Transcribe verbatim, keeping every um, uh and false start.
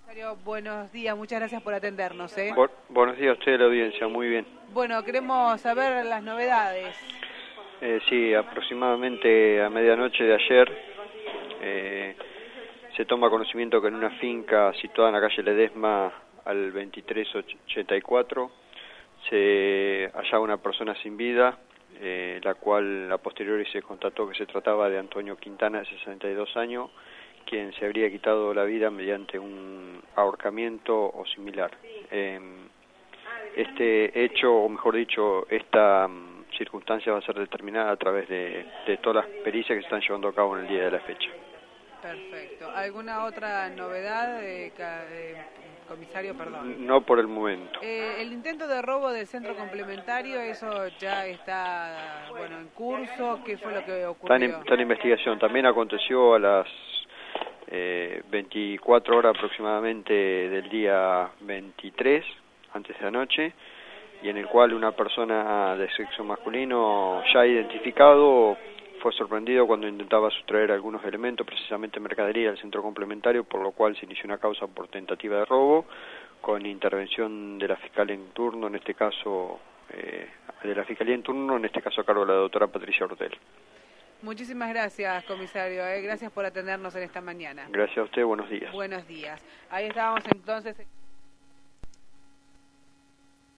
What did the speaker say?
Comisario, buenos días, muchas gracias por atendernos. ¿eh? Bu buenos días a usted de la audiencia, muy bien. Bueno, queremos saber las novedades. Eh, sí, aproximadamente a medianoche de ayer eh, se toma conocimiento que en una finca situada en la calle Ledesma al veintitrés ochenta y cuatro se hallaba una persona sin vida, eh, la cual a posteriori se constató que se trataba de Antonio Quintana, de sesenta y dos años, quien se habría quitado la vida mediante un ahorcamiento o similar. Eh, este hecho, o mejor dicho, esta um, circunstancia va a ser determinada a través de, de todas las pericias que se están llevando a cabo en el día de la fecha. Perfecto. ¿Alguna otra novedad, eh, eh, comisario? Perdón. No por el momento. Eh, el intento de robo del centro complementario, ¿eso ya está bueno en curso? ¿Qué fue lo que ocurrió? Está en, está en investigación. También aconteció a las eh, veinticuatro horas aproximadamente del día veintitrés, antes de anoche, y en el cual una persona de sexo masculino ya identificado fue sorprendido cuando intentaba sustraer algunos elementos, precisamente mercadería del centro complementario, por lo cual se inició una causa por tentativa de robo, con intervención de la fiscal en turno, en este caso, eh, de la fiscalía en turno, en este caso a cargo de la doctora Patricia Ortel. Muchísimas gracias, comisario. Eh. Gracias por atendernos en esta mañana. Gracias a usted, buenos días. Buenos días. Ahí estábamos entonces...